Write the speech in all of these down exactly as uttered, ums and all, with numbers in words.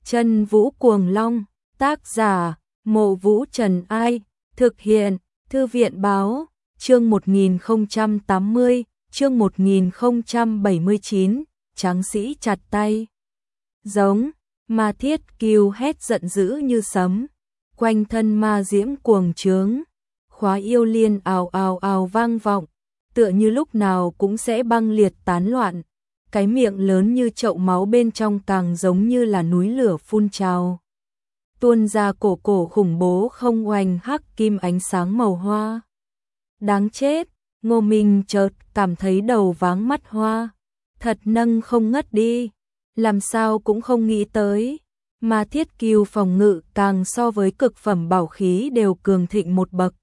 Chân Vũ Cuồng Long, tác giả, Mộ Vũ Trần Ai, thực hiện, Thư viện Báo, chương một nghìn không trăm tám mươi, chương một nghìn không trăm bảy mươi chín, tráng sĩ chặt tay. Giống, Ma Thiết Kiêu hét giận dữ như sấm, quanh thân ma diễm cuồng trướng, khóa yêu liên ào ào ào vang vọng, tựa như lúc nào cũng sẽ băng liệt tán loạn. Cái miệng lớn như chậu máu bên trong càng giống như là núi lửa phun trào. Tuôn ra cổ cổ khủng bố không oanh hắc kim ánh sáng màu hoa. Đáng chết, Ngô Minh chợt cảm thấy đầu váng mắt hoa. Thật nâng không ngất đi, làm sao cũng không nghĩ tới. Ma Thiết Kiêu phòng ngự càng so với cực phẩm bảo khí đều cường thịnh một bậc.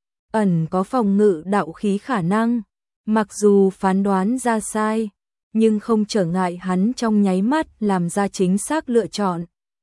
Ẩn có phòng ngự đạo khí khả năng, mặc dù phán đoán ra sai, nhưng không trở ngại hắn trong nháy mắt làm ra chính xác lựa chọn.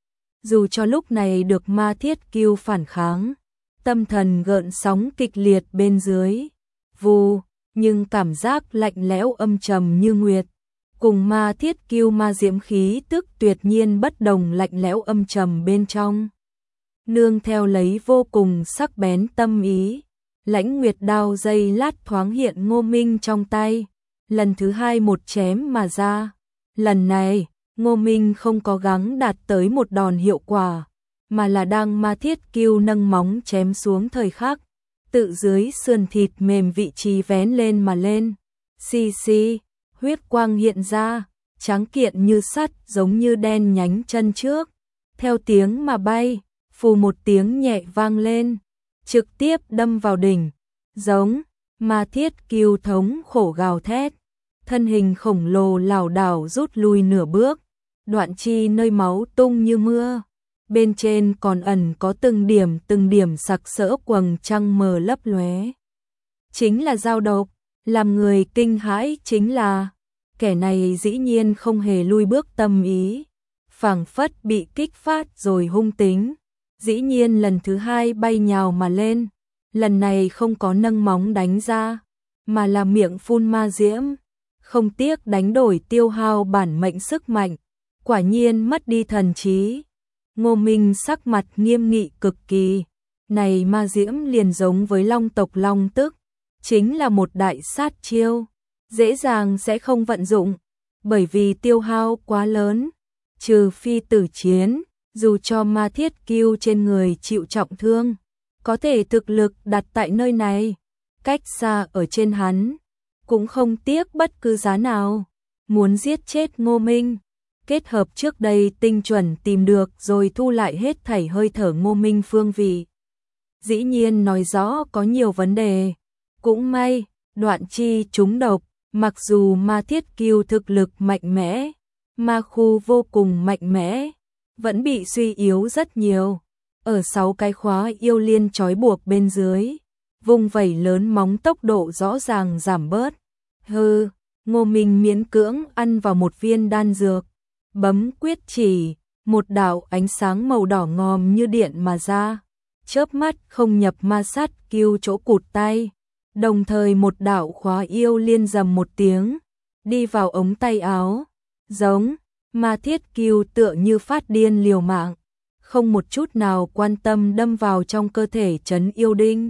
Dù cho lúc này được Ma Thiết Kiêu phản kháng, tâm thần gợn sóng kịch liệt bên dưới, vù, nhưng cảm giác lạnh lẽo âm trầm như nguyệt, cùng Ma Thiết Kiêu ma diễm khí tức tuyệt nhiên bất đồng lạnh lẽo âm trầm bên trong. Nương theo lấy vô cùng sắc bén tâm ý, Lãnh Nguyệt đao dây lát thoáng hiện Ngô Minh trong tay. Lần thứ hai một chém mà ra. Lần này, Ngô Minh không có gắng đạt tới một đòn hiệu quả, mà là đang Ma Thiết Kiêu nâng móng chém xuống thời khắc, tự dưới sườn thịt mềm vị trí vén lên mà lên. Xì xì, huyết quang hiện ra, trắng kiện như sắt giống như đen nhánh chân trước. Theo tiếng mà bay, phù một tiếng nhẹ vang lên, trực tiếp đâm vào đỉnh. Giống, Ma Thiết Kiêu thống khổ gào thét, thân hình khổng lồ lảo đảo rút lui nửa bước, đoạn chi nơi máu tung như mưa, bên trên còn ẩn có từng điểm từng điểm sặc sỡ quầng trăng mờ lấp lóe. Chính là dao độc, làm người kinh hãi chính là, kẻ này dĩ nhiên không hề lui bước tâm ý, phảng phất bị kích phát rồi hung tính, dĩ nhiên lần thứ hai bay nhào mà lên. Lần này không có nâng móng đánh ra, mà là miệng phun ma diễm, không tiếc đánh đổi tiêu hao bản mệnh sức mạnh, quả nhiên mất đi thần trí. Ngô Minh sắc mặt nghiêm nghị cực kỳ, này ma diễm liền giống với long tộc long tức, chính là một đại sát chiêu, dễ dàng sẽ không vận dụng, bởi vì tiêu hao quá lớn, trừ phi tử chiến, dù cho Ma Thiết Kiêu trên người chịu trọng thương. Có thể thực lực đặt tại nơi này, cách xa ở trên hắn, cũng không tiếc bất cứ giá nào, muốn giết chết Ngô Minh, kết hợp trước đây tinh chuẩn tìm được rồi thu lại hết thảy hơi thở Ngô Minh phương vị. Dĩ nhiên nói rõ có nhiều vấn đề, cũng may, đoạn chi trúng độc, mặc dù Ma Thiết Kiêu thực lực mạnh mẽ, ma khu vô cùng mạnh mẽ, vẫn bị suy yếu rất nhiều. Ở sáu cái khóa yêu liên trói buộc bên dưới, vùng vẩy lớn móng tốc độ rõ ràng giảm bớt. Hừ, Ngô Minh miễn cưỡng ăn vào một viên đan dược, bấm quyết chỉ, một đạo ánh sáng màu đỏ ngòm như điện mà ra, chớp mắt không nhập Ma Sát Kiêu chỗ cụt tay, đồng thời một đạo khóa yêu liên rầm một tiếng, đi vào ống tay áo, giống, Ma Thiết Kiêu tựa như phát điên liều mạng, không một chút nào quan tâm đâm vào trong cơ thể trấn yêu đinh.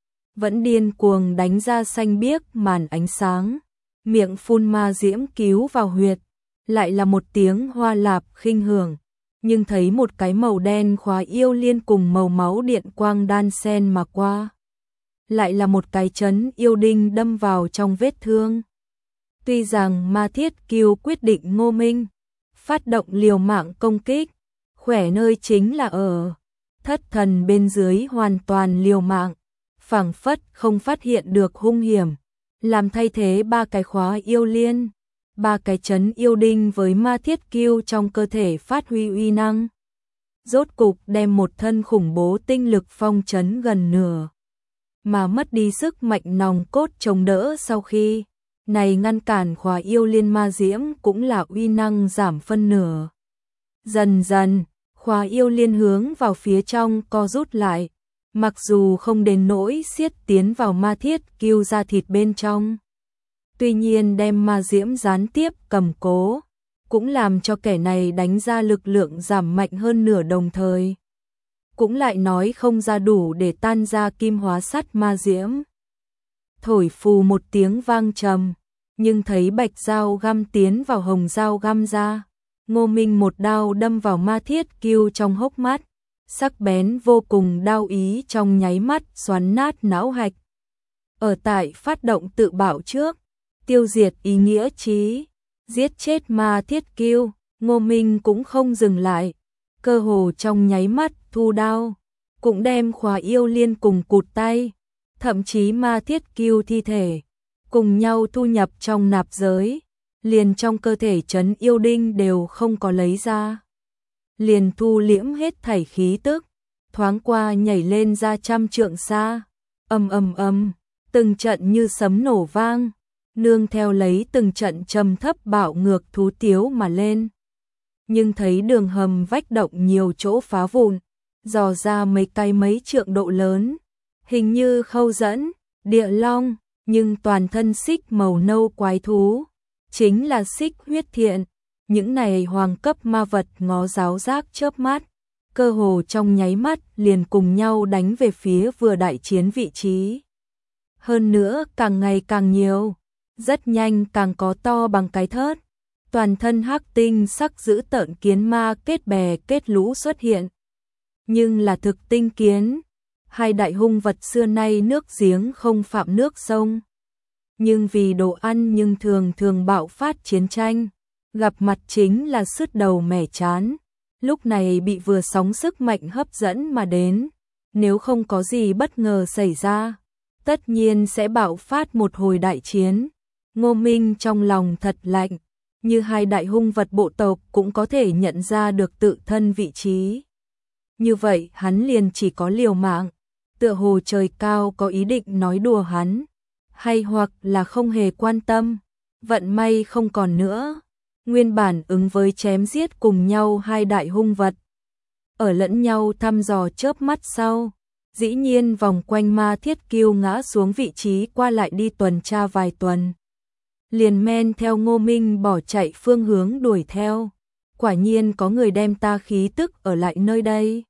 Vẫn điên cuồng đánh ra xanh biếc màn ánh sáng, miệng phun ma diễm cứu vào huyệt, lại là một tiếng hoa lạp khinh hưởng, nhưng thấy một cái màu đen khóa yêu liên cùng màu máu điện quang đan sen mà qua. Lại là một cái trấn yêu đinh đâm vào trong vết thương. Tuy rằng Ma Thiết Kiêu quyết định Ngô Minh phát động liều mạng công kích, khỏe nơi chính là ở thất thần bên dưới hoàn toàn liều mạng, phảng phất không phát hiện được hung hiểm, làm thay thế ba cái khóa yêu liên, ba cái trấn yêu đinh với Ma Thiết Kiêu trong cơ thể phát huy uy năng. Rốt cục đem một thân khủng bố tinh lực phong trấn gần nửa, mà mất đi sức mạnh nòng cốt chống đỡ sau khi này ngăn cản khóa yêu liên ma diễm cũng là uy năng giảm phân nửa. Dần dần, khóa yêu liên hướng vào phía trong co rút lại, mặc dù không đến nỗi siết tiến vào Ma Thiết Kiêu da thịt bên trong. Tuy nhiên đem ma diễm gián tiếp cầm cố, cũng làm cho kẻ này đánh ra lực lượng giảm mạnh hơn nửa đồng thời. Cũng lại nói không ra đủ để tan ra kim hóa sắt ma diễm. Thổi phù một tiếng vang trầm, nhưng thấy bạch dao găm tiến vào hồng dao găm ra. Ngô Minh một đao đâm vào Ma Thiết Kiêu trong hốc mắt, sắc bén vô cùng, đao ý trong nháy mắt xoắn nát não hạch. Ở tại phát động tự bảo trước, tiêu diệt ý nghĩa chí, giết chết Ma Thiết Kiêu, Ngô Minh cũng không dừng lại, cơ hồ trong nháy mắt thu đao, cũng đem Khóa Yêu Liên cùng cụt tay, thậm chí Ma Thiết Kiêu thi thể cùng nhau thu nhập trong nạp giới, liền trong cơ thể trấn yêu đinh đều không có lấy ra. Liền thu liễm hết thảy khí tức, thoáng qua nhảy lên ra trăm trượng xa, ầm ầm ầm, từng trận như sấm nổ vang, nương theo lấy từng trận trầm thấp bạo ngược thú tiếu mà lên. Nhưng thấy đường hầm vách động nhiều chỗ phá vụn, dò ra mấy cái mấy trượng độ lớn, hình như Khâu Dẫn, Địa Long, nhưng toàn thân xích màu nâu quái thú, chính là Xích Huyết Thiện. Những này hoàng cấp ma vật ngó giáo giác chớp mắt, cơ hồ trong nháy mắt liền cùng nhau đánh về phía vừa đại chiến vị trí. Hơn nữa càng ngày càng nhiều, rất nhanh càng có to bằng cái thớt, toàn thân hắc tinh sắc dữ tợn kiến ma kết bè kết lũ xuất hiện. Nhưng là thực tinh kiến, hai đại hung vật xưa nay nước giếng không phạm nước sông. Nhưng vì đồ ăn nhưng thường thường bạo phát chiến tranh, gặp mặt chính là sứt đầu mẻ chán, lúc này bị vừa sóng sức mạnh hấp dẫn mà đến, nếu không có gì bất ngờ xảy ra, tất nhiên sẽ bạo phát một hồi đại chiến. Ngô Minh trong lòng thật lạnh, như hai đại hung vật bộ tộc cũng có thể nhận ra được tự thân vị trí. Như vậy hắn liền chỉ có liều mạng, tựa hồ trời cao có ý định nói đùa hắn, hay hoặc là không hề quan tâm, vận may không còn nữa. Nguyên bản ứng với chém giết cùng nhau hai đại hung vật, ở lẫn nhau thăm dò chớp mắt sau, dĩ nhiên vòng quanh Ma Thiết Kiêu ngã xuống vị trí qua lại đi tuần tra vài tuần. Liền men theo Ngô Minh bỏ chạy phương hướng đuổi theo, quả nhiên có người đem ta khí tức ở lại nơi đây.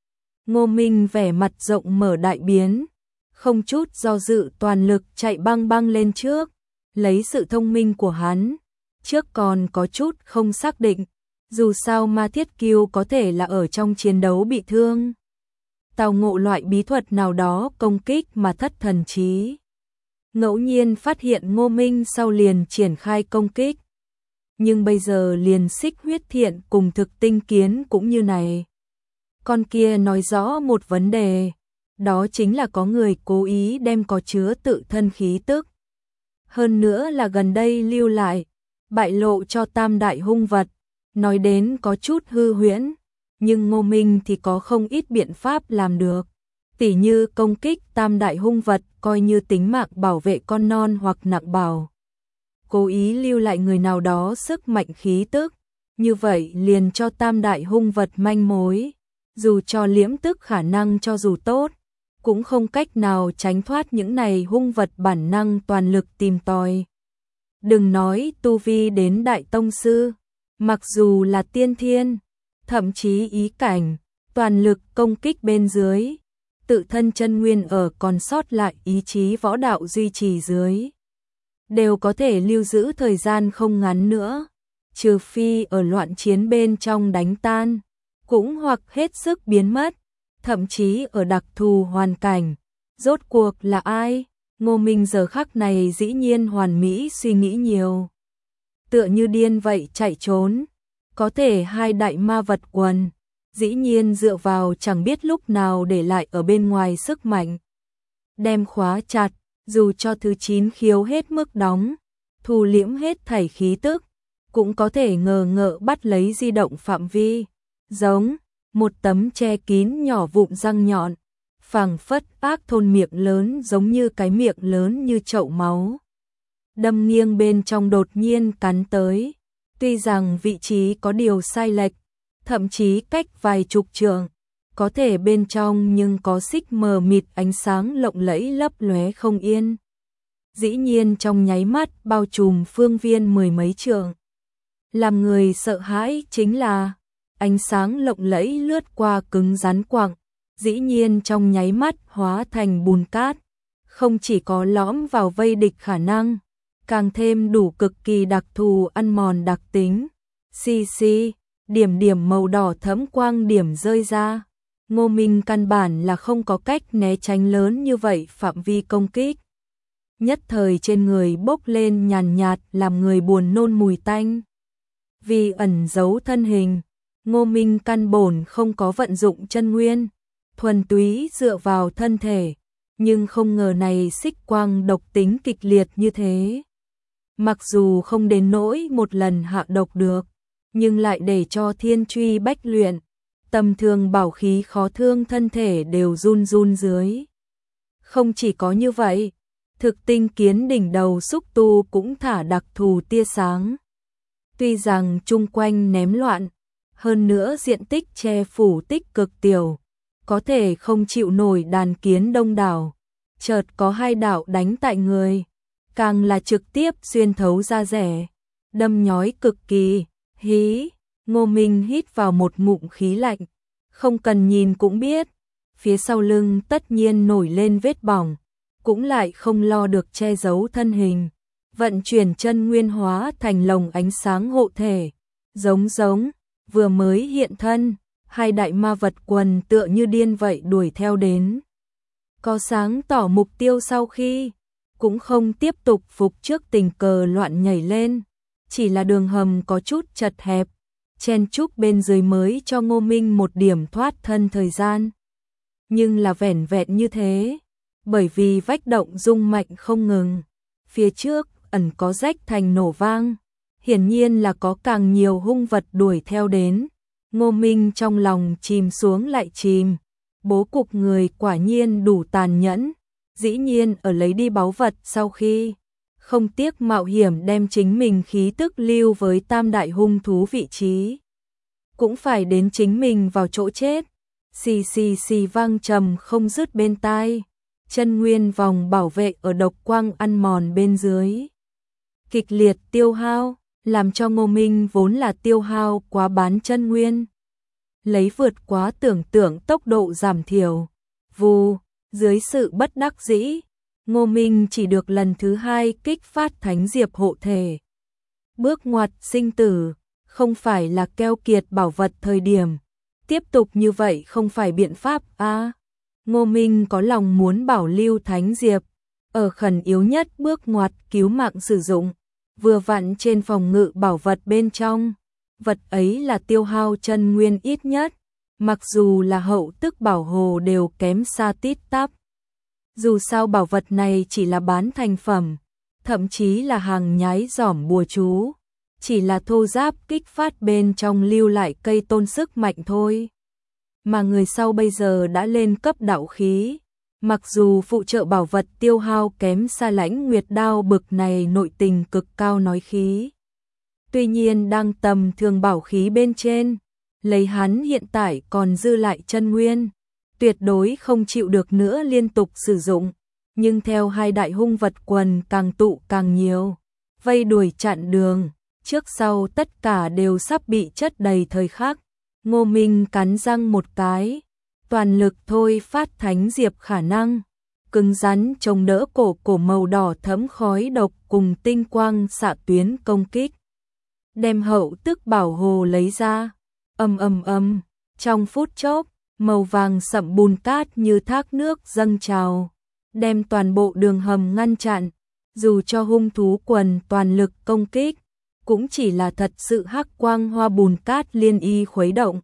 Ngô Minh vẻ mặt rộng mở đại biến, không chút do dự toàn lực chạy băng băng lên trước, lấy sự thông minh của hắn. Trước còn có chút không xác định, dù sao Ma Thiết Kiêu có thể là ở trong chiến đấu bị thương, tào ngộ loại bí thuật nào đó công kích mà thất thần trí. Ngẫu nhiên phát hiện Ngô Minh sau liền triển khai công kích. Nhưng bây giờ liền Xích Huyết Thiện cùng thực tinh kiến cũng như này. Con kia nói rõ một vấn đề, đó chính là có người cố ý đem có chứa tự thân khí tức. Hơn nữa là gần đây lưu lại, bại lộ cho tam đại hung vật, nói đến có chút hư huyễn, nhưng Ngô Minh thì có không ít biện pháp làm được. Tỉ như công kích tam đại hung vật coi như tính mạng bảo vệ con non hoặc nặng bảo. Cố ý lưu lại người nào đó sức mạnh khí tức, như vậy liền cho tam đại hung vật manh mối, dù cho liễm tức khả năng cho dù tốt, cũng không cách nào tránh thoát những này hung vật bản năng toàn lực tìm tòi. Đừng nói tu vi đến đại tông sư, mặc dù là tiên thiên, thậm chí ý cảnh, toàn lực công kích bên dưới, tự thân chân nguyên ở còn sót lại ý chí võ đạo duy trì dưới, đều có thể lưu giữ thời gian không ngắn nữa, trừ phi ở loạn chiến bên trong đánh tan, cũng hoặc hết sức biến mất, thậm chí ở đặc thù hoàn cảnh. Rốt cuộc là ai? Ngô Minh giờ khắc này dĩ nhiên hoàn mỹ suy nghĩ nhiều. Tựa như điên vậy chạy trốn, có thể hai đại ma vật quần, dĩ nhiên dựa vào chẳng biết lúc nào để lại ở bên ngoài sức mạnh. Đem khóa chặt, dù cho thứ chín khiếu hết mức đóng, thu liễm hết thảy khí tức, cũng có thể ngờ ngợ bắt lấy di động phạm vi, giống một tấm che kín nhỏ vụn răng nhọn, phảng phất ác thôn miệng lớn giống như cái miệng lớn như chậu máu. Đâm nghiêng bên trong đột nhiên cắn tới, tuy rằng vị trí có điều sai lệch, thậm chí cách vài chục trượng, có thể bên trong nhưng có xích mờ mịt ánh sáng lộng lẫy lấp lóe không yên. Dĩ nhiên trong nháy mắt bao trùm phương viên mười mấy trượng. Làm người sợ hãi chính là ánh sáng lộng lẫy lướt qua cứng rắn quặng, dĩ nhiên trong nháy mắt hóa thành bùn cát, không chỉ có lõm vào vây địch khả năng, càng thêm đủ cực kỳ đặc thù ăn mòn đặc tính. Xì xì, điểm điểm màu đỏ thẫm quang điểm rơi ra. Ngô Minh căn bản là không có cách né tránh lớn như vậy phạm vi công kích. Nhất thời trên người bốc lên nhàn nhạt làm người buồn nôn mùi tanh. Vì ẩn giấu thân hình, Ngô Minh căn bổn không có vận dụng chân nguyên, thuần túy dựa vào thân thể, nhưng không ngờ này xích quang độc tính kịch liệt như thế. Mặc dù không đến nỗi một lần hạ độc được, nhưng lại để cho thiên truy bách luyện, tầm thường bảo khí khó thương thân thể đều run run dưới. Không chỉ có như vậy, thực tinh kiến đỉnh đầu xúc tu cũng thả đặc thù tia sáng. Tuy rằng chung quanh ném loạn, hơn nữa diện tích che phủ tích cực tiểu, có thể không chịu nổi đàn kiến đông đảo, chợt có hai đạo đánh tại người, càng là trực tiếp xuyên thấu da rẻ, đâm nhói cực kỳ. Hí, Ngô Minh hít vào một ngụm khí lạnh, không cần nhìn cũng biết, phía sau lưng tất nhiên nổi lên vết bỏng, cũng lại không lo được che giấu thân hình, vận chuyển chân nguyên hóa thành lồng ánh sáng hộ thể, giống giống, vừa mới hiện thân, hai đại ma vật quần tựa như điên vậy đuổi theo đến. Có sáng tỏ mục tiêu sau khi, cũng không tiếp tục phục trước tình cờ loạn nhảy lên, chỉ là đường hầm có chút chật hẹp, chen chúc bên dưới mới cho Ngô Minh một điểm thoát thân thời gian. Nhưng là vẻn vẹn như thế, bởi vì vách động rung mạnh không ngừng, phía trước ẩn có rách thành nổ vang, hiển nhiên là có càng nhiều hung vật đuổi theo đến. Ngô Minh trong lòng chìm xuống lại chìm, bố cục người quả nhiên đủ tàn nhẫn, dĩ nhiên ở lấy đi báu vật sau khi không tiếc mạo hiểm đem chính mình khí tức lưu với tam đại hung thú vị trí, cũng phải đến chính mình vào chỗ chết. Xì xì xì vang trầm không dứt bên tai, chân nguyên vòng bảo vệ ở độc quang ăn mòn bên dưới, kịch liệt tiêu hao, làm cho Ngô Minh vốn là tiêu hao quá bán chân nguyên, lấy vượt quá tưởng tượng tốc độ giảm thiểu. Vù, dưới sự bất đắc dĩ, Ngô Minh chỉ được lần thứ hai kích phát thánh diệp hộ thể. Bước ngoặt sinh tử, không phải là keo kiệt bảo vật thời điểm, tiếp tục như vậy không phải biện pháp a. À, Ngô Minh có lòng muốn bảo lưu thánh diệp, ở khẩn yếu nhất bước ngoặt cứu mạng sử dụng, vừa vặn trên phòng ngự bảo vật bên trong, vật ấy là tiêu hao chân nguyên ít nhất, mặc dù là hậu tức bảo hồ đều kém xa tít tắp. Dù sao bảo vật này chỉ là bán thành phẩm, thậm chí là hàng nhái giỏm bùa chú, chỉ là thô giáp kích phát bên trong lưu lại cây tôn sức mạnh thôi. Mà người sau bây giờ đã lên cấp đạo khí, mặc dù phụ trợ bảo vật tiêu hao kém xa Lãnh Nguyệt đao bực này nội tình cực cao nói khí. Tuy nhiên đang tầm thường bảo khí bên trên, lấy hắn hiện tại còn dư lại chân nguyên, tuyệt đối không chịu được nữa liên tục sử dụng, nhưng theo hai đại hung vật quần càng tụ càng nhiều, vây đuổi chặn đường, trước sau tất cả đều sắp bị chất đầy thời khắc. Ngô Minh cắn răng một cái, toàn lực thôi phát thánh diệp khả năng, cứng rắn chống đỡ cổ cổ màu đỏ thẫm khói độc cùng tinh quang xạ tuyến công kích. Đem hậu tức bảo hồ lấy ra, ầm ầm ầm, trong phút chốc, màu vàng sậm bùn cát như thác nước dâng trào, đem toàn bộ đường hầm ngăn chặn, dù cho hung thú quần toàn lực công kích, cũng chỉ là thật sự hắc quang hoa bùn cát liên y khuấy động.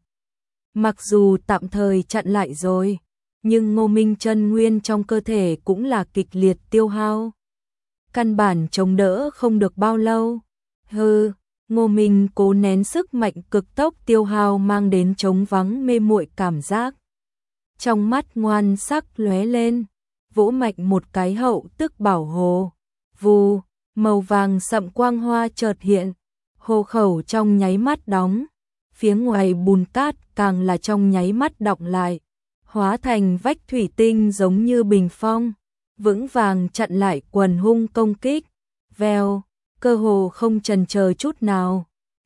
Mặc dù tạm thời chặn lại rồi, nhưng Ngô Minh chân nguyên trong cơ thể cũng là kịch liệt tiêu hao. Căn bản chống đỡ không được bao lâu. Hừ, Ngô Minh cố nén sức mạnh cực tốc tiêu hao mang đến trống vắng mê muội cảm giác. Trong mắt ngoan sắc lóe lên, vỗ mạnh một cái hậu tức bảo hồ. Vù, màu vàng sậm quang hoa chợt hiện, hồ khẩu trong nháy mắt đóng, phía ngoài bùn cát càng là trong nháy mắt đọng lại, hóa thành vách thủy tinh giống như bình phong, vững vàng chặn lại quần hung công kích. Vèo, cơ hồ không chần chờ chút nào,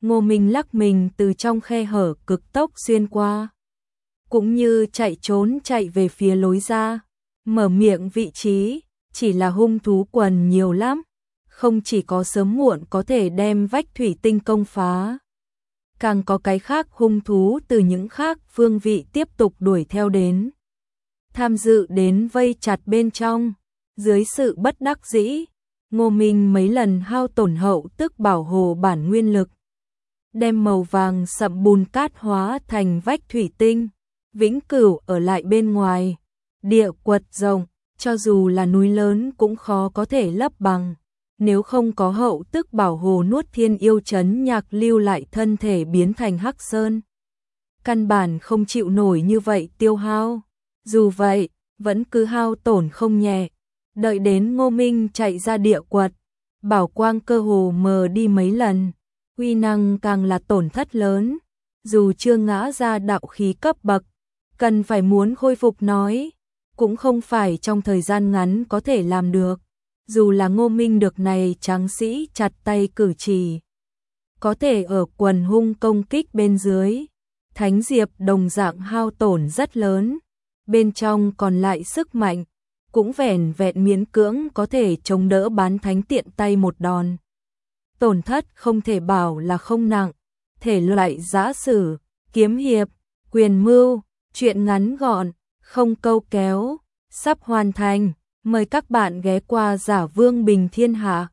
Ngô Minh lắc mình từ trong khe hở cực tốc xuyên qua, cũng như chạy trốn chạy về phía lối ra, mở miệng vị trí, chỉ là hung thú quần nhiều lắm, không chỉ có sớm muộn có thể đem vách thủy tinh công phá, càng có cái khác hung thú từ những khác phương vị tiếp tục đuổi theo đến, tham dự đến vây chặt bên trong. Dưới sự bất đắc dĩ, Ngô Minh mấy lần hao tổn hậu tức bảo hồ bản nguyên lực, đem màu vàng sậm bùn cát hóa thành vách thủy tinh, vĩnh cửu ở lại bên ngoài. Địa quật rộng, cho dù là núi lớn cũng khó có thể lấp bằng, nếu không có hậu tức bảo hồ nuốt thiên yêu chấn nhạc lưu lại thân thể biến thành hắc sơn, căn bản không chịu nổi như vậy tiêu hao. Dù vậy, vẫn cứ hao tổn không nhẹ. Đợi đến Ngô Minh chạy ra địa quật, bảo quang cơ hồ mờ đi mấy lần, uy năng càng là tổn thất lớn. Dù chưa ngã ra đạo khí cấp bậc, cần phải muốn khôi phục nói, cũng không phải trong thời gian ngắn có thể làm được. Dù là Ngô Minh được này tráng sĩ chặt tay cử chỉ, có thể ở quần hung công kích bên dưới, Thánh Diệp đồng dạng hao tổn rất lớn, bên trong còn lại sức mạnh, cũng vẻn vẹn miễn cưỡng có thể chống đỡ bán thánh tiện tay một đòn. Tổn thất không thể bảo là không nặng, thể loại giã sử, kiếm hiệp, quyền mưu, chuyện ngắn gọn, không câu kéo, sắp hoàn thành. Mời các bạn ghé qua Giả Vương Bình Thiên Hạ.